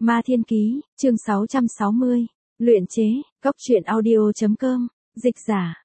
Ma Thiên Ký, chương 660. Luyện chế, Cốc truyện audio.com. Dịch giả,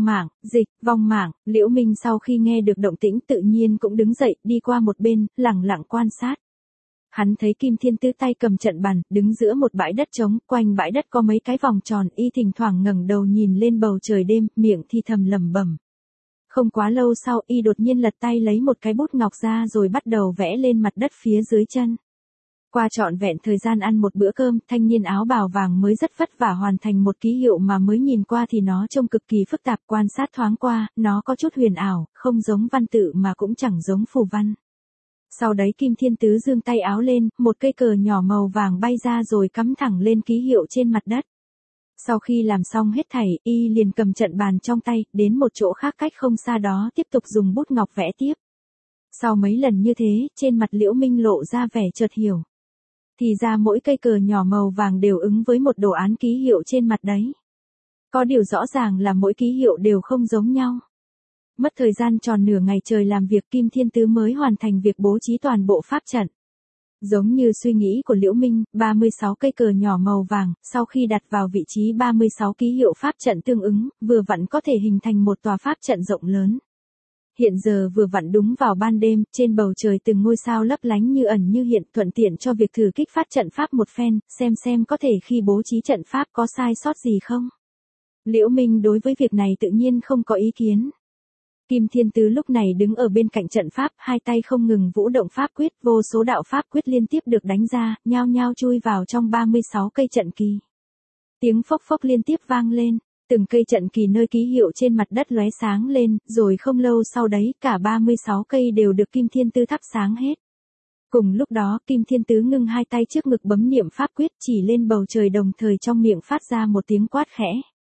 vong mạng, Liễu Minh sau khi nghe được động tĩnh tự nhiên cũng đứng dậy, đi qua một bên, lẳng lặng quan sát. Hắn thấy Kim Thiên Tứ tay cầm trận bàn, đứng giữa một bãi đất trống, quanh bãi đất có mấy cái vòng tròn, y thỉnh thoảng ngẩng đầu nhìn lên bầu trời đêm, miệng thì thầm lẩm bẩm. Không quá lâu sau, y đột nhiên lật tay lấy một cái bút ngọc ra rồi bắt đầu vẽ lên mặt đất phía dưới chân. Qua trọn vẹn thời gian ăn một bữa cơm, thanh niên áo bào vàng mới rất vất vả hoàn thành một ký hiệu mà mới nhìn qua thì nó trông cực kỳ phức tạp, quan sát thoáng qua, nó có chút huyền ảo, không giống văn tự mà cũng chẳng giống phù văn. Sau đấy Kim Thiên Tứ giương tay áo lên, một cây cờ nhỏ màu vàng bay ra rồi cắm thẳng lên ký hiệu trên mặt đất. Sau khi làm xong hết thảy, y liền cầm trận bàn trong tay, đến một chỗ khác cách không xa đó tiếp tục dùng bút ngọc vẽ tiếp. Sau mấy lần như thế, trên mặt Liễu Minh lộ ra vẻ chợt hiểu. Thì ra mỗi cây cờ nhỏ màu vàng đều ứng với một đồ án ký hiệu trên mặt đấy. Có điều rõ ràng là mỗi ký hiệu đều không giống nhau. Mất thời gian tròn nửa ngày trời làm việc, Kim Thiên Tứ mới hoàn thành việc bố trí toàn bộ pháp trận. Giống như suy nghĩ của Liễu Minh, 36 cây cờ nhỏ màu vàng, sau khi đặt vào vị trí 36 ký hiệu pháp trận tương ứng, vừa vặn có thể hình thành một tòa pháp trận rộng lớn. Hiện giờ vừa vặn đúng vào ban đêm, trên bầu trời từng ngôi sao lấp lánh như ẩn như hiện, thuận tiện cho việc thử kích phát trận pháp một phen, xem có thể khi bố trí trận pháp có sai sót gì không. Liễu Minh đối với việc này tự nhiên không có ý kiến. Kim Thiên Tứ lúc này đứng ở bên cạnh trận pháp, hai tay không ngừng vũ động pháp quyết, vô số đạo pháp quyết liên tiếp được đánh ra, nhao nhao chui vào trong 36 cây trận kỳ. Tiếng phốc phốc liên tiếp vang lên, từng cây trận kỳ nơi ký hiệu trên mặt đất lóe sáng lên, rồi không lâu sau đấy, cả 36 cây đều được Kim Thiên Tứ thắp sáng hết. Cùng lúc đó, Kim Thiên Tứ ngưng hai tay trước ngực bấm niệm pháp quyết, chỉ lên bầu trời đồng thời trong miệng phát ra một tiếng quát khẽ.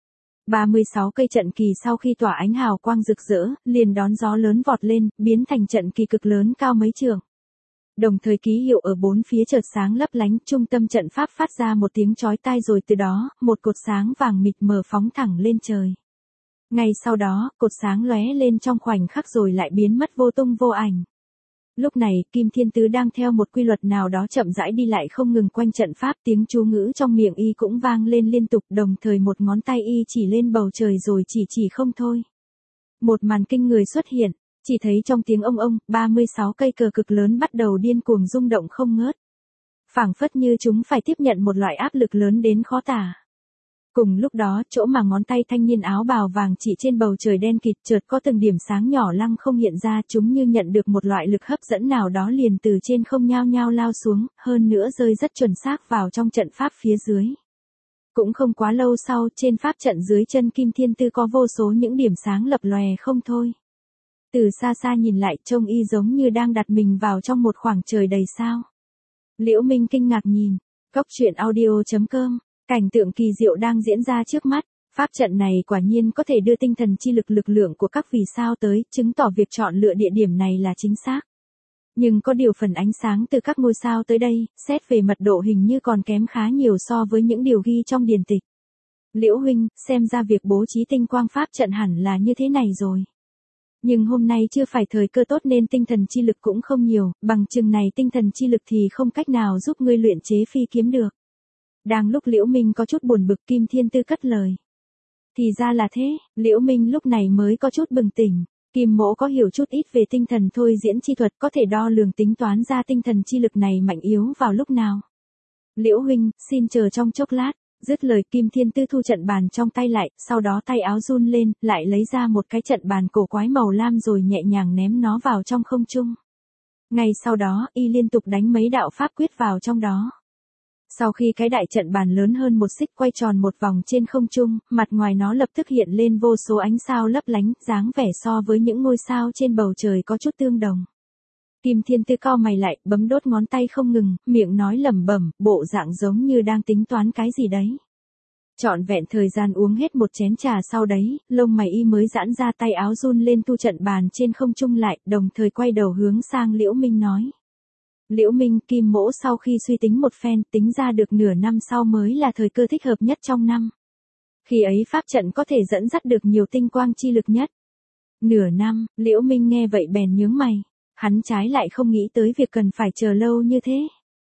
36 cây trận kỳ sau khi tỏa ánh hào quang rực rỡ, liền đón gió lớn vọt lên, biến thành trận kỳ cực lớn cao mấy trượng. Đồng thời ký hiệu ở bốn phía chợt sáng lấp lánh, trung tâm trận pháp phát ra một tiếng chói tai rồi từ đó, một cột sáng vàng mịt mờ phóng thẳng lên trời. Ngay sau đó, cột sáng lóe lên trong khoảnh khắc rồi lại biến mất vô tung vô ảnh. Lúc này, Kim Thiên Tứ đang theo một quy luật nào đó chậm rãi đi lại không ngừng quanh trận pháp, tiếng chú ngữ trong miệng y cũng vang lên liên tục, đồng thời một ngón tay y chỉ lên bầu trời rồi chỉ không thôi. Một màn kinh người xuất hiện, chỉ thấy trong tiếng ông, 36 cây cờ cực lớn bắt đầu điên cuồng rung động không ngớt. Phảng phất như chúng phải tiếp nhận một loại áp lực lớn đến khó tả. Cùng lúc đó, chỗ mà ngón tay thanh niên áo bào vàng chỉ trên bầu trời đen kịt chợt có từng điểm sáng nhỏ lăng không hiện ra, chúng như nhận được một loại lực hấp dẫn nào đó liền từ trên không nhao nhao lao xuống, hơn nữa rơi rất chuẩn xác vào trong trận pháp phía dưới. Cũng không quá lâu sau, trên pháp trận dưới chân Kim Thiên Tứ có vô số những điểm sáng lập lòe không thôi. Từ xa xa nhìn lại, trông y giống như đang đặt mình vào trong một khoảng trời đầy sao. Liễu Minh kinh ngạc nhìn, Cốc truyện audio.com. Cảnh tượng kỳ diệu đang diễn ra trước mắt, pháp trận này quả nhiên có thể đưa tinh thần chi lực lượng của các vì sao tới, chứng tỏ việc chọn lựa địa điểm này là chính xác. Nhưng có điều phần ánh sáng từ các ngôi sao tới đây, xét về mật độ hình như còn kém khá nhiều so với những điều ghi trong điển tịch. Liễu huynh, xem ra việc bố trí tinh quang pháp trận hẳn là như thế này rồi. Nhưng hôm nay chưa phải thời cơ tốt nên tinh thần chi lực cũng không nhiều, bằng chừng này tinh thần chi lực thì không cách nào giúp ngươi luyện chế phi kiếm được. Đang lúc Liễu Minh có chút buồn bực, Kim Thiên Tứ cất lời. Thì ra là thế, Liễu Minh lúc này mới có chút bừng tỉnh. Kim Mỗ có hiểu chút ít về tinh thần thôi diễn chi thuật, có thể đo lường tính toán ra tinh thần chi lực này mạnh yếu vào lúc nào. Liễu huynh, xin chờ trong chốc lát. Dứt lời, Kim Thiên Tứ thu trận bàn trong tay lại, sau đó tay áo run lên, lại lấy ra một cái trận bàn cổ quái màu lam rồi nhẹ nhàng ném nó vào trong không trung. Ngay sau đó, y liên tục đánh mấy đạo pháp quyết vào trong đó. Sau khi cái đại trận bàn lớn hơn một xích quay tròn một vòng trên không trung, mặt ngoài nó lập tức hiện lên vô số ánh sao lấp lánh, dáng vẻ so với những ngôi sao trên bầu trời có chút tương đồng. Kim Thiên Tứ cau mày lại, bấm đốt ngón tay không ngừng, miệng nói lẩm bẩm, bộ dạng giống như đang tính toán cái gì đấy. Trọn vẹn thời gian uống hết một chén trà sau đấy, lông mày y mới giãn ra, tay áo run lên thu trận bàn trên không trung lại, đồng thời quay đầu hướng sang Liễu Minh nói. Liễu Minh, Kim Mỗ sau khi suy tính một phen, tính ra được nửa năm sau mới là thời cơ thích hợp nhất trong năm. Khi ấy pháp trận có thể dẫn dắt được nhiều tinh quang chi lực nhất. Nửa năm, Liễu Minh nghe vậy bèn nhướng mày. Hắn trái lại không nghĩ tới việc cần phải chờ lâu như thế.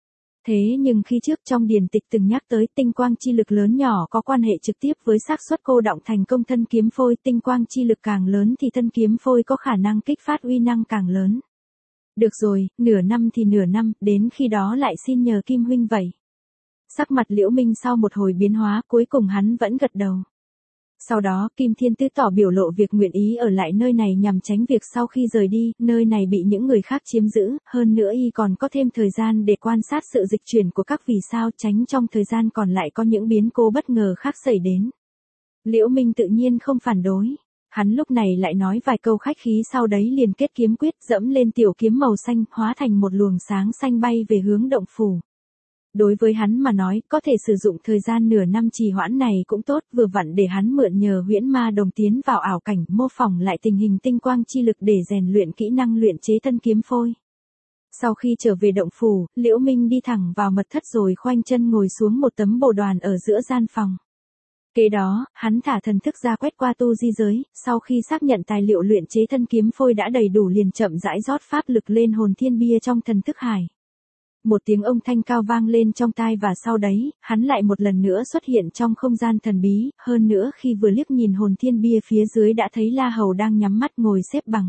Thế nhưng khi trước trong điển tịch từng nhắc tới tinh quang chi lực lớn nhỏ có quan hệ trực tiếp với xác suất cô đọng thành công thân kiếm phôi, tinh quang chi lực càng lớn thì thân kiếm phôi có khả năng kích phát uy năng càng lớn. Được rồi, nửa năm thì nửa năm, đến khi đó lại xin nhờ Kim huynh vậy. Sắc mặt Liễu Minh sau một hồi biến hóa, cuối cùng hắn vẫn gật đầu. Sau đó, Kim Thiên Tứ tỏ biểu lộ việc nguyện ý ở lại nơi này nhằm tránh việc sau khi rời đi, nơi này bị những người khác chiếm giữ, hơn nữa y còn có thêm thời gian để quan sát sự dịch chuyển của các vì sao, tránh trong thời gian còn lại có những biến cố bất ngờ khác xảy đến. Liễu Minh tự nhiên không phản đối. Hắn lúc này lại nói vài câu khách khí, sau đấy liền kết kiếm quyết, dẫm lên tiểu kiếm màu xanh, hóa thành một luồng sáng xanh bay về hướng động phủ. Đối với hắn mà nói, có thể sử dụng thời gian nửa năm trì hoãn này cũng tốt, vừa vặn để hắn mượn nhờ huyễn ma đồng tiến vào ảo cảnh, mô phỏng lại tình hình tinh quang chi lực để rèn luyện kỹ năng luyện chế thân kiếm phôi. Sau khi trở về động phủ, Liễu Minh đi thẳng vào mật thất rồi khoanh chân ngồi xuống một tấm bồ đoàn ở giữa gian phòng. Kế đó, hắn thả thần thức ra quét qua tu di giới, sau khi xác nhận tài liệu luyện chế thân kiếm phôi đã đầy đủ liền chậm rãi rót pháp lực lên hồn thiên bia trong thần thức hải. Một tiếng âm thanh cao vang lên trong tai và sau đấy, hắn lại một lần nữa xuất hiện trong không gian thần bí, hơn nữa khi vừa liếc nhìn hồn thiên bia phía dưới đã thấy La Hầu đang nhắm mắt ngồi xếp bằng.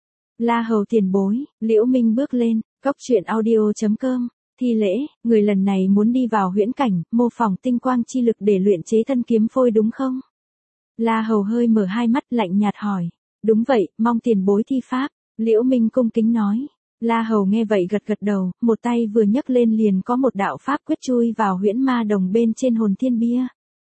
La Hầu tiền bối, Liễu Minh bước lên, cốc truyện audio.com, thi lễ, người lần này muốn đi vào huyễn cảnh, mô phỏng tinh quang chi lực để luyện chế thân kiếm phôi đúng không? La Hầu hơi mở hai mắt lạnh nhạt hỏi, đúng vậy, mong tiền bối thi pháp, Liễu Minh cung kính nói. La Hầu nghe vậy gật gật đầu, một tay vừa nhấc lên liền có một đạo pháp quyết chui vào huyễn ma đồng bên trên hồn thiên bia.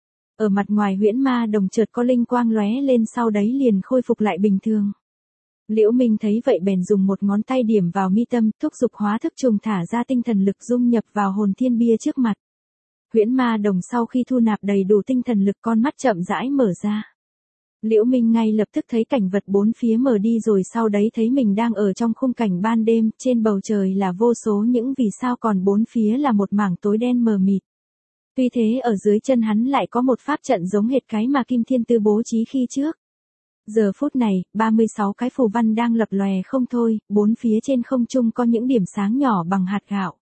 Ở mặt ngoài huyễn ma đồng chợt có linh quang lóe lên, sau đấy liền khôi phục lại bình thường. Liễu Minh thấy vậy bèn dùng một ngón tay điểm vào mi tâm, thúc giục hóa thức trùng thả ra tinh thần lực dung nhập vào hồn thiên bia trước mặt. Huyễn ma đồng sau khi thu nạp đầy đủ tinh thần lực, con mắt chậm rãi mở ra. Liễu Minh ngay lập tức thấy cảnh vật bốn phía mở đi, rồi sau đấy thấy mình đang ở trong khung cảnh ban đêm, trên bầu trời là vô số những vì sao, còn bốn phía là một mảng tối đen mờ mịt. Tuy thế ở dưới chân hắn lại có một pháp trận giống hệt cái mà Kim Thiên Tư bố trí khi trước. Giờ phút này, 36 cái phù văn đang lập lòe không thôi, bốn phía trên không trung có những điểm sáng nhỏ bằng hạt gạo.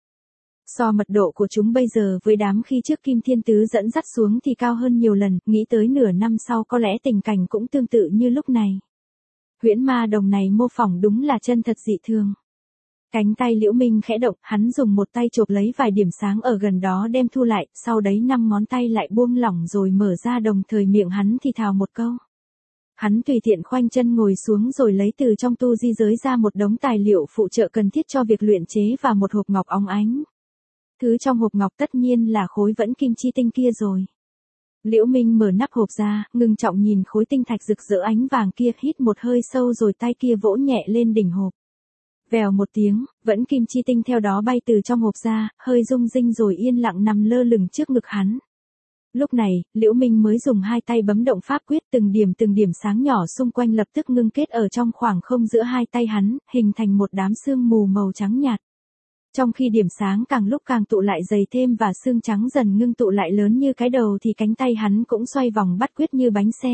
So mật độ của chúng bây giờ với đám khi trước Kim Thiên Tứ dẫn dắt xuống thì cao hơn nhiều lần, nghĩ tới nửa năm sau có lẽ tình cảnh cũng tương tự như lúc này. Huyễn ma đồng này mô phỏng đúng là chân thật dị thường. Cánh tay Liễu Minh khẽ động, hắn dùng một tay chộp lấy vài điểm sáng ở gần đó đem thu lại, sau đấy 5 ngón tay lại buông lỏng rồi mở ra, đồng thời miệng hắn thì thào một câu. Hắn tùy tiện khoanh chân ngồi xuống rồi lấy từ trong tu di giới ra một đống tài liệu phụ trợ cần thiết cho việc luyện chế và một hộp ngọc óng ánh. Thứ trong hộp ngọc tất nhiên là khối vẫn kim chi tinh kia rồi. Liễu Minh mở nắp hộp ra, ngưng trọng nhìn khối tinh thạch rực rỡ ánh vàng kia, hít một hơi sâu rồi tay kia vỗ nhẹ lên đỉnh hộp. Vèo một tiếng, vẫn kim chi tinh theo đó bay từ trong hộp ra, hơi rung rinh rồi yên lặng nằm lơ lửng trước ngực hắn. Lúc này, Liễu Minh mới dùng hai tay bấm động pháp quyết, từng điểm sáng nhỏ xung quanh lập tức ngưng kết ở trong khoảng không giữa hai tay hắn, hình thành một đám sương mù màu trắng nhạt. Trong khi điểm sáng càng lúc càng tụ lại dày thêm và sương trắng dần ngưng tụ lại lớn như cái đầu thì cánh tay hắn cũng xoay vòng bắt quyết như bánh xe.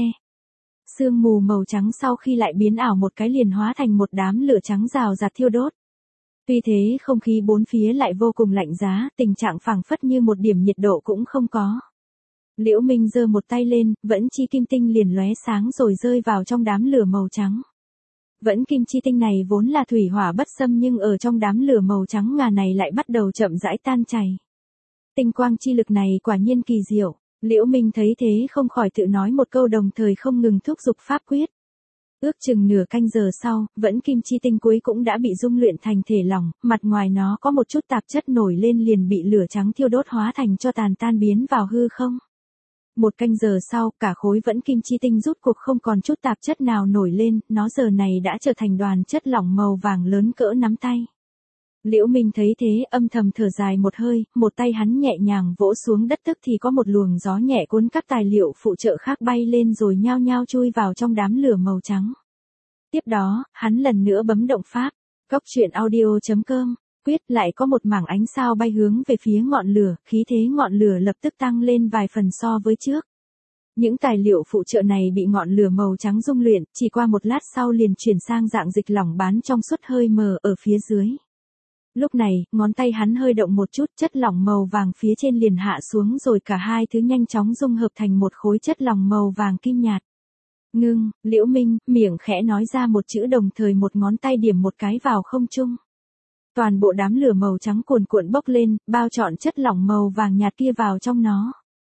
Sương mù màu trắng sau khi lại biến ảo một cái liền hóa thành một đám lửa trắng rào rạt thiêu đốt. Tuy thế không khí bốn phía lại vô cùng lạnh giá, tình trạng phảng phất như một điểm nhiệt độ cũng không có. Liễu Minh giơ một tay lên, vẫn chi kim tinh liền lóe sáng rồi rơi vào trong đám lửa màu trắng. Vẫn kim chi tinh này vốn là thủy hỏa bất xâm nhưng ở trong đám lửa màu trắng ngà này lại bắt đầu chậm rãi tan chảy. Tinh quang chi lực này quả nhiên kỳ diệu. Liễu Minh thấy thế không khỏi tự nói một câu, đồng thời không ngừng thúc giục pháp quyết. Ước chừng nửa canh giờ sau, vẫn kim chi tinh cuối cũng đã bị dung luyện thành thể lỏng, mặt ngoài nó có một chút tạp chất nổi lên liền bị lửa trắng thiêu đốt hóa thành cho tàn, tan biến vào hư không. Một canh giờ sau, cả khối vẫn kim chi tinh rút cuộc không còn chút tạp chất nào nổi lên, nó giờ này đã trở thành đoàn chất lỏng màu vàng lớn cỡ nắm tay. Liễu Minh thấy thế âm thầm thở dài một hơi, một tay hắn nhẹ nhàng vỗ xuống đất, tức thì có một luồng gió nhẹ cuốn các tài liệu phụ trợ khác bay lên rồi nhao nhao chui vào trong đám lửa màu trắng. Tiếp đó, hắn lần nữa bấm động pháp, cốc truyện audio.com, quyết lại có một mảng ánh sao bay hướng về phía ngọn lửa, khí thế ngọn lửa lập tức tăng lên vài phần so với trước. Những tài liệu phụ trợ này bị ngọn lửa màu trắng dung luyện, chỉ qua một lát sau liền chuyển sang dạng dịch lỏng bán trong suốt hơi mờ ở phía dưới. Lúc này, ngón tay hắn hơi động một chút, chất lỏng màu vàng phía trên liền hạ xuống rồi cả hai thứ nhanh chóng dung hợp thành một khối chất lỏng màu vàng kim nhạt. Ngưng, Liễu Minh, miệng khẽ nói ra một chữ đồng thời một ngón tay điểm một cái vào không trung. Toàn bộ đám lửa màu trắng cuồn cuộn bốc lên, bao trọn chất lỏng màu vàng nhạt kia vào trong nó.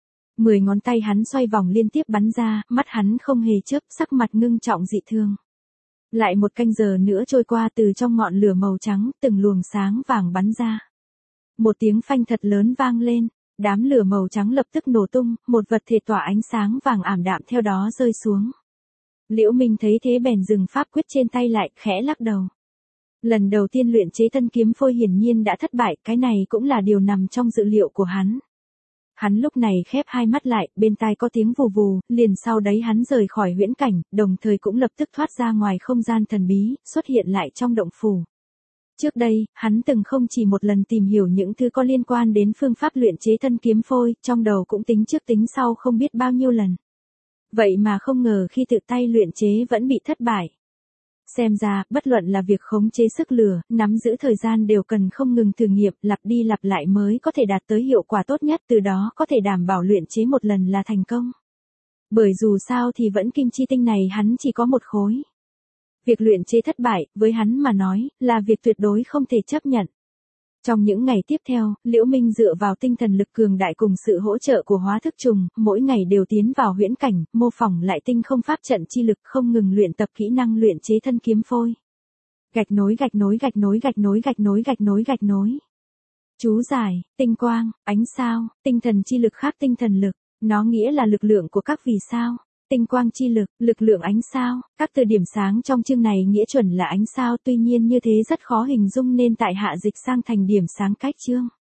10 ngón tay hắn xoay vòng liên tiếp bắn ra, mắt hắn không hề chớp, sắc mặt ngưng trọng dị thường. Lại một canh giờ nữa trôi qua, từ trong ngọn lửa màu trắng, từng luồng sáng vàng bắn ra. Một tiếng phanh thật lớn vang lên, đám lửa màu trắng lập tức nổ tung, một vật thể tỏa ánh sáng vàng ảm đạm theo đó rơi xuống. Liễu Minh thấy thế bèn dừng pháp quyết trên tay lại, khẽ lắc đầu. Lần đầu tiên luyện chế thân kiếm phôi hiển nhiên đã thất bại, cái này cũng là điều nằm trong dự liệu của hắn. Hắn lúc này khép hai mắt lại, bên tai có tiếng vù vù, liền sau đấy hắn rời khỏi huyễn cảnh, đồng thời cũng lập tức thoát ra ngoài không gian thần bí, xuất hiện lại trong động phủ. Trước đây, hắn từng không chỉ một lần tìm hiểu những thứ có liên quan đến phương pháp luyện chế thân kiếm phôi, trong đầu cũng tính trước tính sau không biết bao nhiêu lần. Vậy mà không ngờ khi tự tay luyện chế vẫn bị thất bại. Xem ra, bất luận là việc khống chế sức lửa, nắm giữ thời gian đều cần không ngừng thử nghiệm, lặp đi lặp lại mới có thể đạt tới hiệu quả tốt nhất, từ đó có thể đảm bảo luyện chế một lần là thành công. Bởi dù sao thì vẫn kim chi tinh này hắn chỉ có một khối. Việc luyện chế thất bại, với hắn mà nói, là việc tuyệt đối không thể chấp nhận. Trong những ngày tiếp theo, Liễu Minh dựa vào tinh thần lực cường đại cùng sự hỗ trợ của hóa thức trùng, mỗi ngày đều tiến vào huyễn cảnh, mô phỏng lại tinh không pháp trận chi lực, không ngừng luyện tập kỹ năng luyện chế thân kiếm phôi. Gạch nối gạch nối gạch nối gạch nối gạch nối gạch nối gạch nối. Chú giải, tinh quang, ánh sao, tinh thần chi lực khác tinh thần lực, nó nghĩa là lực lượng của các vì sao. Tinh quang chi lực, lực lượng ánh sao, các từ điểm sáng trong chương này nghĩa chuẩn là ánh sao, tuy nhiên như thế rất khó hình dung nên tại hạ dịch sang thành điểm sáng cách chương.